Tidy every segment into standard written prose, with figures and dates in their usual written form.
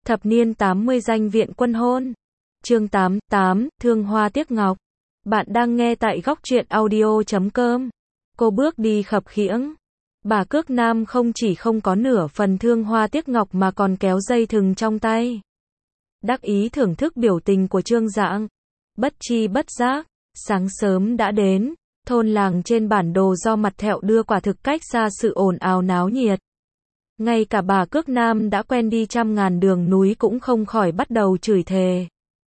Thập niên 80 danh viện quân hôn. Chương 8, Thương hoa tiếc ngọc. Bạn đang nghe tại góc truyện audio.com. Cô bước đi khập khiễng. Bà Cước Nam không chỉ không có nửa phần thương hoa tiếc ngọc mà còn kéo dây thừng trong tay. Đắc ý thưởng thức biểu tình của Trương Dạng. Bất chi bất giác, sáng sớm đã đến, thôn làng trên bản đồ do mặt thẹo đưa quả thực cách xa sự ồn ào náo nhiệt. Ngay cả bà Cước Nam đã quen đi trăm ngàn đường núi cũng không khỏi bắt đầu chửi thề.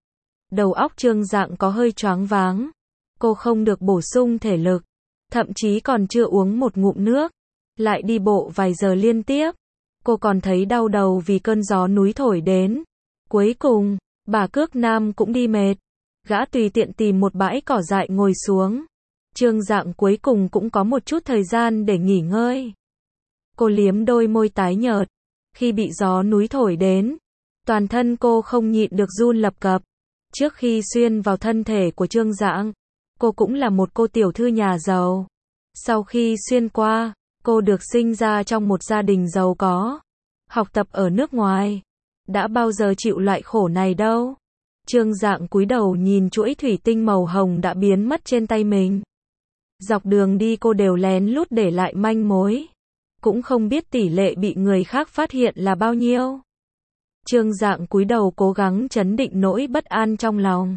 Đầu óc Trương Dạng có hơi choáng váng. Cô không được bổ sung thể lực, thậm chí còn chưa uống một ngụm nước, lại đi bộ vài giờ liên tiếp. Cô còn thấy đau đầu vì cơn gió núi thổi đến. Cuối cùng, bà Cước Nam cũng đi mệt. Gã tùy tiện tìm một bãi cỏ dại ngồi xuống. Trương Dạng cuối cùng cũng có một chút thời gian để nghỉ ngơi. Cô liếm đôi môi tái nhợt. Khi bị gió núi thổi đến, toàn thân cô không nhịn được run lập cập. Trước khi xuyên vào thân thể của Trương Dạng, cô cũng là một cô tiểu thư nhà giàu. Sau khi xuyên qua, cô được sinh ra trong một gia đình giàu có, học tập ở nước ngoài. Đã bao giờ chịu loại khổ này đâu. Trương Dạng cúi đầu nhìn chuỗi thủy tinh màu hồng đã biến mất trên tay mình. Dọc đường đi cô đều lén lút để lại manh mối. Cũng không biết tỷ lệ bị người khác phát hiện là bao nhiêu. Trương Dạng cúi đầu cố gắng trấn định nỗi bất an trong lòng.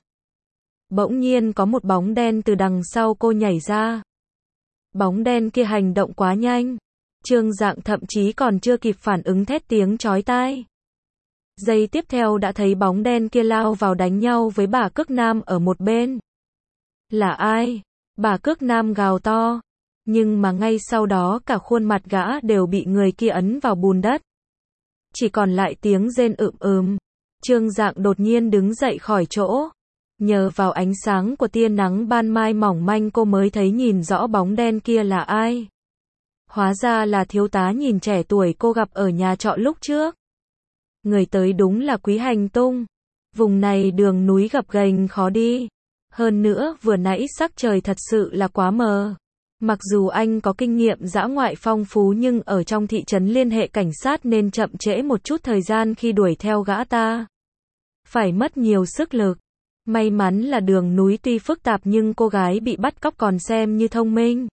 Bỗng nhiên có một bóng đen từ đằng sau cô nhảy ra. Bóng đen kia hành động quá nhanh. Trương Dạng thậm chí còn chưa kịp phản ứng thét tiếng chói tai. Giây tiếp theo đã thấy bóng đen kia lao vào đánh nhau với bà Cước Nam ở một bên. Là ai? Bà Cước Nam gào to. Nhưng mà ngay sau đó cả khuôn mặt gã đều bị người kia ấn vào bùn đất. Chỉ còn lại tiếng rên Trương Dạng đột nhiên đứng dậy khỏi chỗ. Nhờ vào ánh sáng của tia nắng ban mai mỏng manh cô mới thấy nhìn rõ bóng đen kia là ai. Hóa ra là thiếu tá nhìn trẻ tuổi cô gặp ở nhà trọ lúc trước. Người tới đúng là Quý Hành Tung. Vùng này đường núi gập ghềnh khó đi. Hơn nữa vừa nãy sắc trời thật sự là quá mờ. Mặc dù anh có kinh nghiệm dã ngoại phong phú nhưng ở trong thị trấn liên hệ cảnh sát nên chậm trễ một chút thời gian khi đuổi theo gã ta. Phải mất nhiều sức lực. May mắn là đường núi tuy phức tạp nhưng cô gái bị bắt cóc còn xem như thông minh.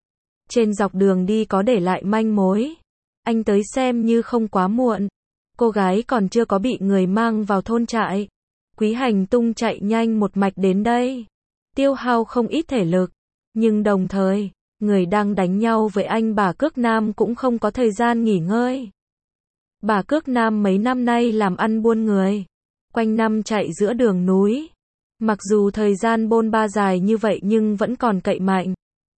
Trên dọc đường đi có để lại manh mối. Anh tới xem như không quá muộn. Cô gái còn chưa có bị người mang vào thôn trại. Quý Hành Tung chạy nhanh một mạch đến đây. Tiêu hao không ít thể lực. Nhưng đồng thời, người đang đánh nhau với anh bà Cước Nam cũng không có thời gian nghỉ ngơi. Bà Cước Nam mấy năm nay làm ăn buôn người. Quanh năm chạy giữa đường núi. Mặc dù thời gian bôn ba dài như vậy nhưng vẫn còn cậy mạnh.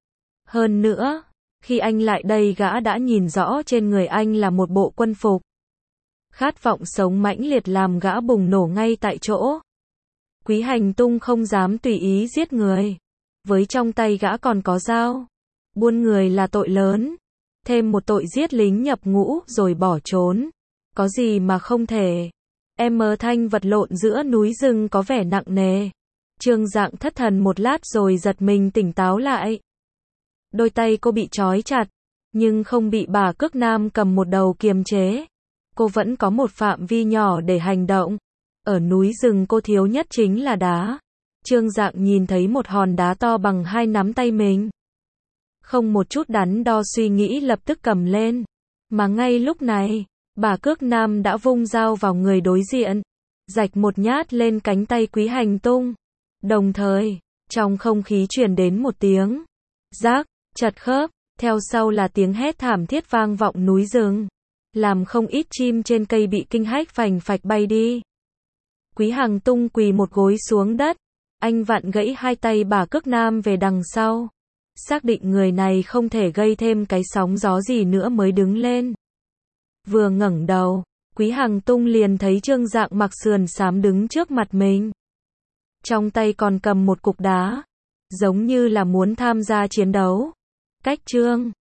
Hơn nữa, khi anh lại đây gã đã nhìn rõ trên người anh là một bộ quân phục. Khát vọng sống mãnh liệt làm gã bùng nổ ngay tại chỗ. Quý Hành Tung không dám tùy ý giết người. Với trong tay gã còn có dao. Buôn người là tội lớn. Thêm một tội giết lính nhập ngũ rồi bỏ trốn. Có gì mà không thể. Thanh vật lộn giữa núi rừng có vẻ nặng nề. Trương Dạng thất thần một lát rồi giật mình tỉnh táo lại. Đôi tay cô bị trói chặt. Nhưng không bị bà Cước Nam cầm một đầu kiềm chế. Cô vẫn có một phạm vi nhỏ để hành động. Ở núi rừng cô thiếu nhất chính là đá. Trương Dạng nhìn thấy một hòn đá to bằng hai nắm tay mình. Không một chút đắn đo suy nghĩ lập tức cầm lên. Mà ngay lúc này, bà Cước Nam đã vung dao vào người đối diện. Rạch một nhát lên cánh tay Quý Hành Tung. Đồng thời, trong không khí truyền đến một tiếng rác, chật khớp. Theo sau là tiếng hét thảm thiết vang vọng núi rừng. Làm không ít chim trên cây bị kinh hách phành phạch bay đi. Quý Hành Tung quỳ một gối xuống đất. Anh vặn gãy hai tay bà Cước Nam về đằng sau. Xác định người này không thể gây thêm cái sóng gió gì nữa mới đứng lên. Vừa ngẩng đầu, Quý Hành Tung liền thấy Trương Dạng mặc sườn xám đứng trước mặt mình. Trong tay còn cầm một cục đá. Giống như là muốn tham gia chiến đấu. Cách Trương